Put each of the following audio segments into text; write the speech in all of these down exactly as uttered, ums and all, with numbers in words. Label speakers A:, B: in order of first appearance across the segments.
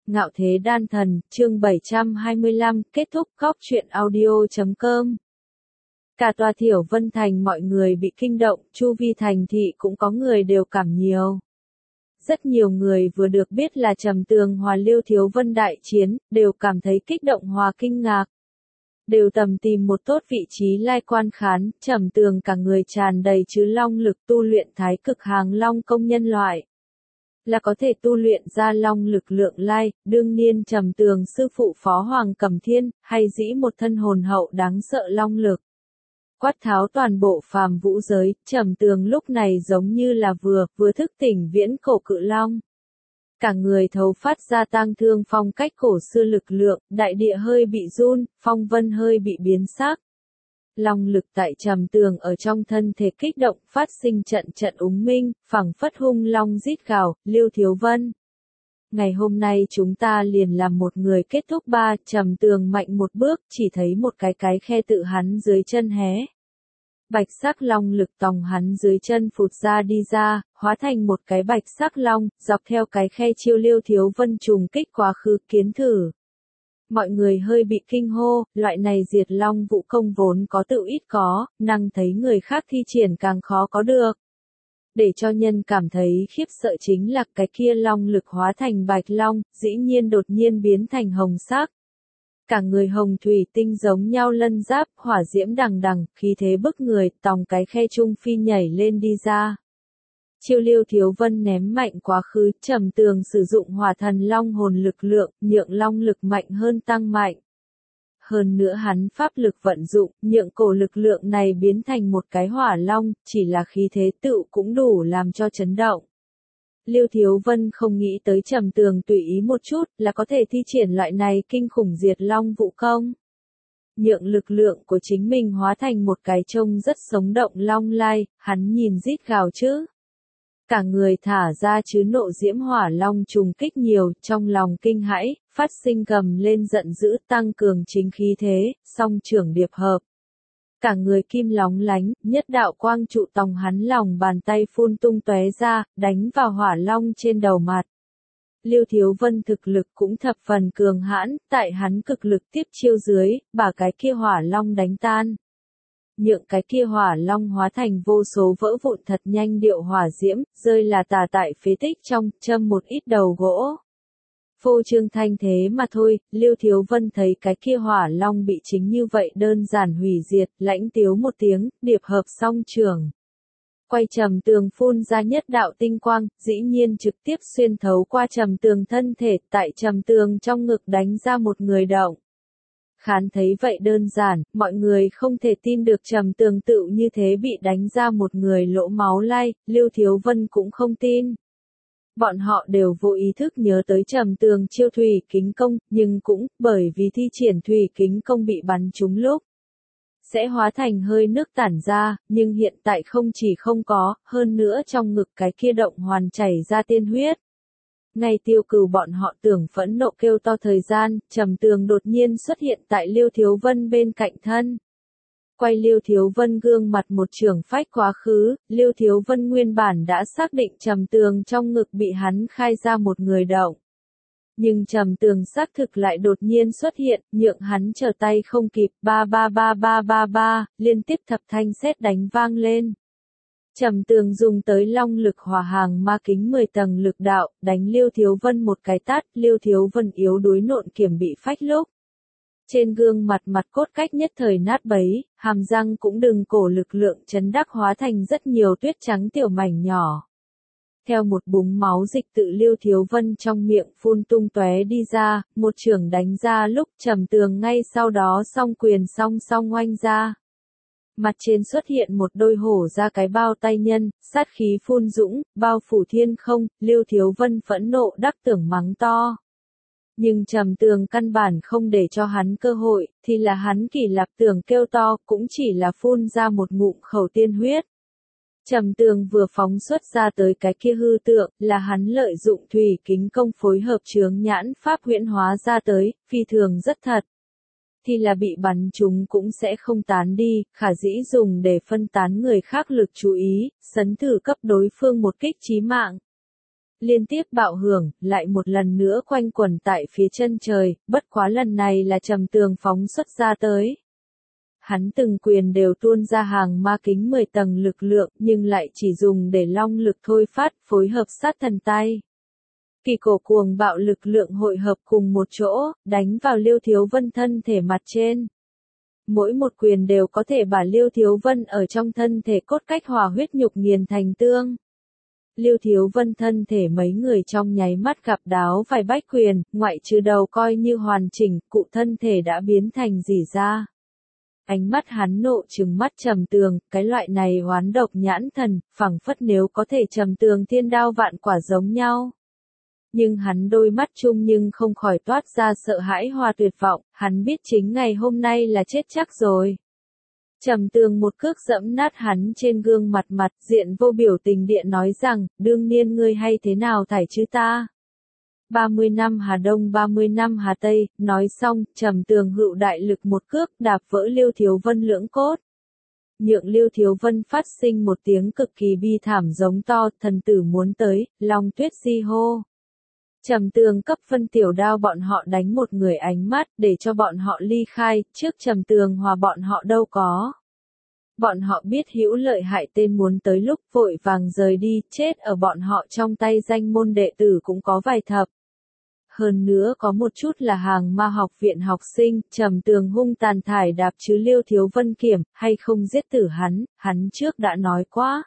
A: Ngạo Thế Đan Thần, chương bảy trăm hai mươi lăm, kết thúc. Cóc truyện audio chấm com. Cả tòa Thiểu Vân Thành mọi người bị kinh động, chu vi thành thị cũng có người đều cảm nhiều. Rất nhiều người vừa được biết là Trầm Tường hòa Liêu Thiếu Vân đại chiến, đều cảm thấy kích động hòa kinh ngạc. Đều tầm tìm một tốt vị trí lai quan khán, Trầm Tường cả người tràn đầy chứa long lực tu luyện thái cực hàng long công nhân loại. Là có thể tu luyện ra long lực lượng lai, đương nhiên Trầm Tường sư phụ Phó Hoàng Cẩm Thiên, hay dĩ một thân hồn hậu đáng sợ long lực. Quát tháo toàn bộ phàm vũ giới, Trầm Tường lúc này giống như là vừa, vừa thức tỉnh viễn cổ cự long. Cả người thấu phát ra tang thương phong cách cổ xưa lực lượng, đại địa hơi bị run, phong vân hơi bị biến sắc. Long lực tại Trầm Tường ở trong thân thể kích động, phát sinh trận trận úng minh, phẳng phất hung long rít gào, Liêu Thiếu Vân. Ngày hôm nay chúng ta liền làm một người kết thúc ba, Trầm Tường mạnh một bước, chỉ thấy một cái cái khe tự hắn dưới chân hé. Bạch sắc long lực tòng hắn dưới chân phụt ra đi ra, hóa thành một cái bạch sắc long, dọc theo cái khe chiêu Liêu Thiếu Vân trùng kích quá khứ kiến thử. Mọi người hơi bị kinh hô, loại này diệt long vũ công vốn có tự ít có, năng thấy người khác thi triển càng khó có được. Để cho nhân cảm thấy khiếp sợ chính là cái kia long lực hóa thành bạch long, dĩ nhiên đột nhiên biến thành hồng sắc. Cả người hồng thủy tinh giống nhau lân giáp, hỏa diễm đằng đằng, khí thế bức người, tòng cái khe trung phi nhảy lên đi ra. Chiêu Liêu Thiếu Vân ném mạnh quá khứ, Trầm Tường sử dụng hỏa thần long hồn lực lượng, nhượng long lực mạnh hơn tăng mạnh. Hơn nữa hắn pháp lực vận dụng, nhượng cổ lực lượng này biến thành một cái hỏa long, chỉ là khí thế tựu cũng đủ làm cho chấn động. Liêu Thiếu Vân không nghĩ tới Trầm Tường tùy ý một chút là có thể thi triển loại này kinh khủng diệt long vũ công. Nhượng lực lượng của chính mình hóa thành một cái trông rất sống động long lai, hắn nhìn rít gào chứ. Cả người thả ra chứ nộ diễm hỏa long trùng kích nhiều, trong lòng kinh hãi, phát sinh gầm lên giận dữ tăng cường chính khí thế, song trưởng điệp hợp. Cả người kim lóng lánh, nhất đạo quang trụ tòng hắn lòng bàn tay phun tung tóe ra, đánh vào hỏa long trên đầu mặt. Liêu Thiếu Vân thực lực cũng thập phần cường hãn, tại hắn cực lực tiếp chiêu dưới, bà cái kia hỏa long đánh tan. Nhượng cái kia hỏa long hóa thành vô số vỡ vụn thật nhanh điệu hỏa diễm, rơi là tà tại phế tích trong, châm một ít đầu gỗ. Phô trương thanh thế mà thôi, Liêu Thiếu Vân thấy cái kia hỏa long bị chính như vậy đơn giản hủy diệt, lãnh tiếu một tiếng, điệp hợp song trường. Quay Trầm Tường phun ra nhất đạo tinh quang, dĩ nhiên trực tiếp xuyên thấu qua Trầm Tường thân thể, tại Trầm Tường trong ngực đánh ra một người động. Khán thấy vậy đơn giản, mọi người không thể tin được Trầm Tường tự như thế bị đánh ra một người lỗ máu lai, Liêu Thiếu Vân cũng không tin. Bọn họ đều vô ý thức nhớ tới Trầm Tường chiêu thủy kính công, nhưng cũng, bởi vì thi triển thủy kính công bị bắn trúng lúc, sẽ hóa thành hơi nước tản ra, nhưng hiện tại không chỉ không có, hơn nữa trong ngực cái kia động hoàn chảy ra tiên huyết. Ngay Tiêu Cừu bọn họ tưởng phẫn nộ kêu to thời gian, Trầm Tường đột nhiên xuất hiện tại Liêu Thiếu Vân bên cạnh thân. Quay Liêu Thiếu Vân gương mặt một trường phách quá khứ, Liêu Thiếu Vân nguyên bản đã xác định Trầm Tường trong ngực bị hắn khai ra một người động. Nhưng Trầm Tường xác thực lại đột nhiên xuất hiện, nhượng hắn trở tay không kịp, ba ba ba ba ba ba, liên tiếp thập thanh sét đánh vang lên. Trầm Tường dùng tới long lực hỏa hàng ma kính mười tầng lực đạo, đánh Liêu Thiếu Vân một cái tát, Liêu Thiếu Vân yếu đuối nộn kiểm bị phách lúc. Trên gương mặt mặt cốt cách nhất thời nát bấy, hàm răng cũng đừng cổ lực lượng chấn đắc hóa thành rất nhiều tuyết trắng tiểu mảnh nhỏ. Theo một búng máu dịch tự Liêu Thiếu Vân trong miệng phun tung tóe đi ra, một trường đánh ra lúc Trầm Tường ngay sau đó song quyền song song oanh ra. Mặt trên xuất hiện một đôi hổ ra cái bao tay nhân, sát khí phun dũng, bao phủ thiên không, Liêu Thiếu Vân phẫn nộ đắc tưởng mắng to. Nhưng Trầm Tường căn bản không để cho hắn cơ hội, thì là hắn Kỳ Lạp Tưởng kêu to, cũng chỉ là phun ra một ngụm khẩu tiên huyết. Trầm Tường vừa phóng xuất ra tới cái kia hư tượng, là hắn lợi dụng thủy kính công phối hợp chướng nhãn pháp huyễn hóa ra tới, phi thường rất thật. Thì là bị bắn chúng cũng sẽ không tán đi, khả dĩ dùng để phân tán người khác lực chú ý, sấn thử cấp đối phương một kích chí mạng. Liên tiếp bạo hưởng, lại một lần nữa quanh quẩn tại phía chân trời, bất quá lần này là Trầm Tường phóng xuất ra tới. Hắn từng quyền đều tuôn ra hàng ma kính mười tầng lực lượng, nhưng lại chỉ dùng để long lực thôi phát, phối hợp sát thần tay. Kỳ cổ cuồng bạo lực lượng hội hợp cùng một chỗ, đánh vào Liêu Thiếu Vân thân thể mặt trên. Mỗi một quyền đều có thể把Liêu Thiếu Vân ở trong thân thể cốt cách hòa huyết nhục nghiền thành tương. Liêu Thiếu Vân thân thể mấy người trong nháy mắt gặp đáo vài bách quyền, ngoại trừ đầu coi như hoàn chỉnh, cụ thân thể đã biến thành rỉ ra. Ánh mắt hắn nộ trừng mắt Trầm Tường, cái loại này oán độc nhãn thần, phảng phất nếu có thể Trầm Tường thiên đao vạn quả giống nhau. Nhưng hắn đôi mắt chung nhưng không khỏi toát ra sợ hãi hòa tuyệt vọng, hắn biết chính ngày hôm nay là chết chắc rồi. Trầm Tường một cước dẫm nát hắn trên gương mặt mặt, diện vô biểu tình điện nói rằng, đương nhiên ngươi hay thế nào thải chứ ta. ba mươi năm Hà Đông ba mươi năm Hà Tây, nói xong, Trầm Tường hữu đại lực một cước đạp vỡ Liêu Thiếu Vân lưỡng cốt. Nhượng Liêu Thiếu Vân phát sinh một tiếng cực kỳ bi thảm giống to, thần tử muốn tới, Long Tuyết Di hô. Trầm Tường cấp phân tiểu đao bọn họ đánh một người ánh mắt, để cho bọn họ ly khai, trước Trầm Tường hòa bọn họ đâu có. Bọn họ biết hữu lợi hại tên muốn tới lúc vội vàng rời đi, chết ở bọn họ trong tay danh môn đệ tử cũng có vài thập. Hơn nữa có một chút là hàng ma học viện học sinh, Trầm Tường hung tàn thải đạp chứ Liêu Thiếu Vân kiểm, hay không giết tử hắn, hắn trước đã nói quá.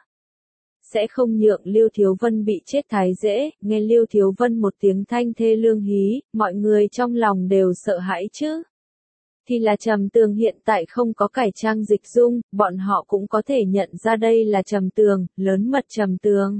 A: Sẽ không nhượng Liêu Thiếu Vân bị chết thái dễ, nghe Liêu Thiếu Vân một tiếng thanh thê lương hí, mọi người trong lòng đều sợ hãi chứ. Thì là Trầm Tường hiện tại không có cải trang dịch dung, bọn họ cũng có thể nhận ra đây là Trầm Tường, lớn mật Trầm Tường.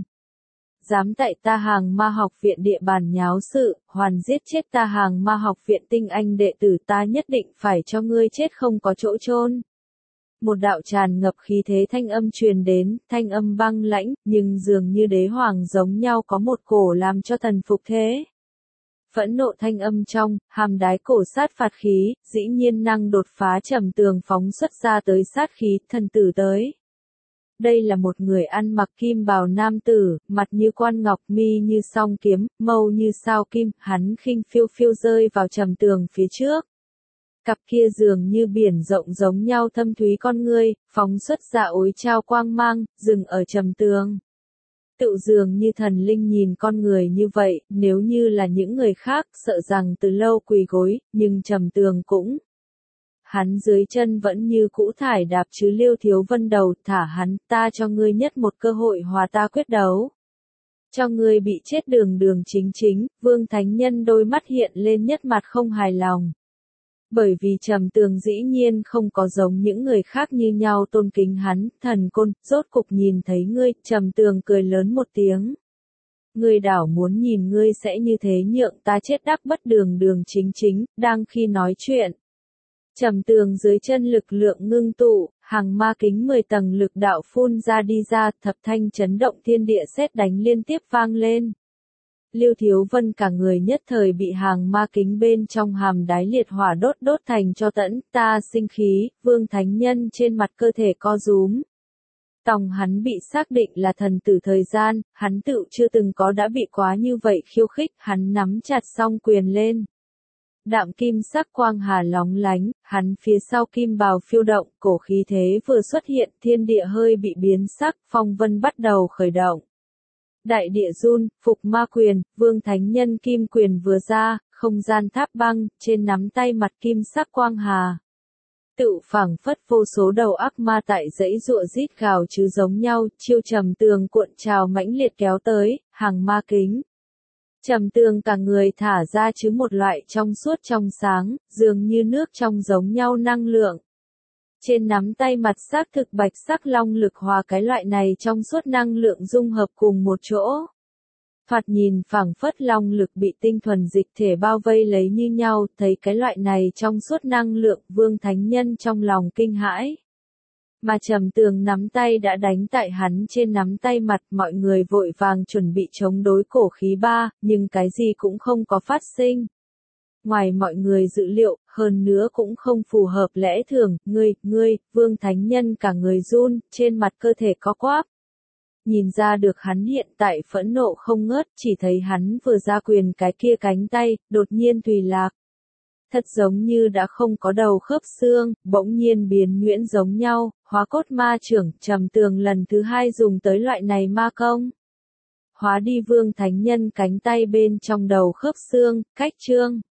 A: Dám tại ta hàng ma học viện địa bàn nháo sự, hoàn giết chết ta hàng ma học viện tinh anh đệ tử ta nhất định phải cho ngươi chết không có chỗ chôn. Một đạo tràn ngập khí thế thanh âm truyền đến, thanh âm băng lãnh, nhưng dường như đế hoàng giống nhau có một cổ làm cho thần phục thế. Phẫn nộ thanh âm trong, hàm đái cổ sát phạt khí, dĩ nhiên năng đột phá Trầm Tường phóng xuất ra tới sát khí, thần tử tới. Đây là một người ăn mặc kim bào nam tử, mặt như quan ngọc, mi như song kiếm, mâu như sao kim, hắn khinh phiêu phiêu rơi vào Trầm Tường phía trước. Cặp kia dường như biển rộng giống nhau thâm thúy con ngươi, phóng xuất ra ối trao quang mang, dừng ở Trầm Tường. Tự dường như thần linh nhìn con người như vậy, nếu như là những người khác, sợ rằng từ lâu quỳ gối, nhưng Trầm Tường cũng. Hắn dưới chân vẫn như cũ thải đạp chứ Liêu Thiếu Vân đầu, thả hắn, ta cho ngươi nhất một cơ hội hòa ta quyết đấu. Cho ngươi bị chết đường đường chính chính, Vương Thánh Nhân đôi mắt hiện lên nhất mặt không hài lòng. Bởi vì Trầm Tường dĩ nhiên không có giống những người khác như nhau tôn kính hắn, thần côn, rốt cục nhìn thấy ngươi, Trầm Tường cười lớn một tiếng. Ngươi đảo muốn nhìn ngươi sẽ như thế nhượng ta chết đắc bất đường đường chính chính, đang khi nói chuyện. Trầm Tường dưới chân lực lượng ngưng tụ, hàng ma kính mười tầng lực đạo phun ra đi ra, thập thanh chấn động thiên địa sét đánh liên tiếp vang lên. Liêu Thiếu Vân cả người nhất thời bị hàng ma kính bên trong hàm đái liệt hỏa đốt đốt thành cho tẫn, ta sinh khí, Vương Thánh Nhân trên mặt cơ thể co rúm. Tòng hắn bị xác định là thần tử thời gian, hắn tự chưa từng có đã bị quá như vậy khiêu khích, hắn nắm chặt song quyền lên. Đạm kim sắc quang hà lóng lánh, hắn phía sau kim bào phiêu động, cổ khí thế vừa xuất hiện, thiên địa hơi bị biến sắc, phong vân bắt đầu khởi động. Đại địa run, phục ma quyền, Vương Thánh Nhân kim quyền vừa ra, không gian tháp băng, trên nắm tay mặt kim sắc quang hà. Tự phảng phất vô số đầu ác ma tại dãy giụa rít gào chứ giống nhau, chiêu Trầm Tường cuộn trào mãnh liệt kéo tới, hàng ma kính. Trầm Tường cả người thả ra chứ một loại trong suốt trong sáng, dường như nước trong giống nhau năng lượng. Trên nắm tay mặt xác thực bạch sắc long lực hòa cái loại này trong suốt năng lượng dung hợp cùng một chỗ. Thoạt nhìn phảng phất long lực bị tinh thuần dịch thể bao vây lấy như nhau, thấy cái loại này trong suốt năng lượng, Vương Thánh Nhân trong lòng kinh hãi. Mà Trầm Tường nắm tay đã đánh tại hắn trên nắm tay mặt, mọi người vội vàng chuẩn bị chống đối cổ khí ba, nhưng cái gì cũng không có phát sinh. Ngoài mọi người dự liệu, hơn nữa cũng không phù hợp lẽ thường, ngươi, ngươi, Vương Thánh Nhân cả người run, trên mặt cơ thể có quáp. Nhìn ra được hắn hiện tại phẫn nộ không ngớt, chỉ thấy hắn vừa ra quyền cái kia cánh tay, đột nhiên tùy lạc. Thật giống như đã không có đầu khớp xương, bỗng nhiên biến nhuyễn giống nhau, hóa cốt ma trưởng, trầm tường lần thứ hai dùng tới loại này ma công. Hóa đi Vương Thánh Nhân cánh tay bên trong đầu khớp xương, cách trương.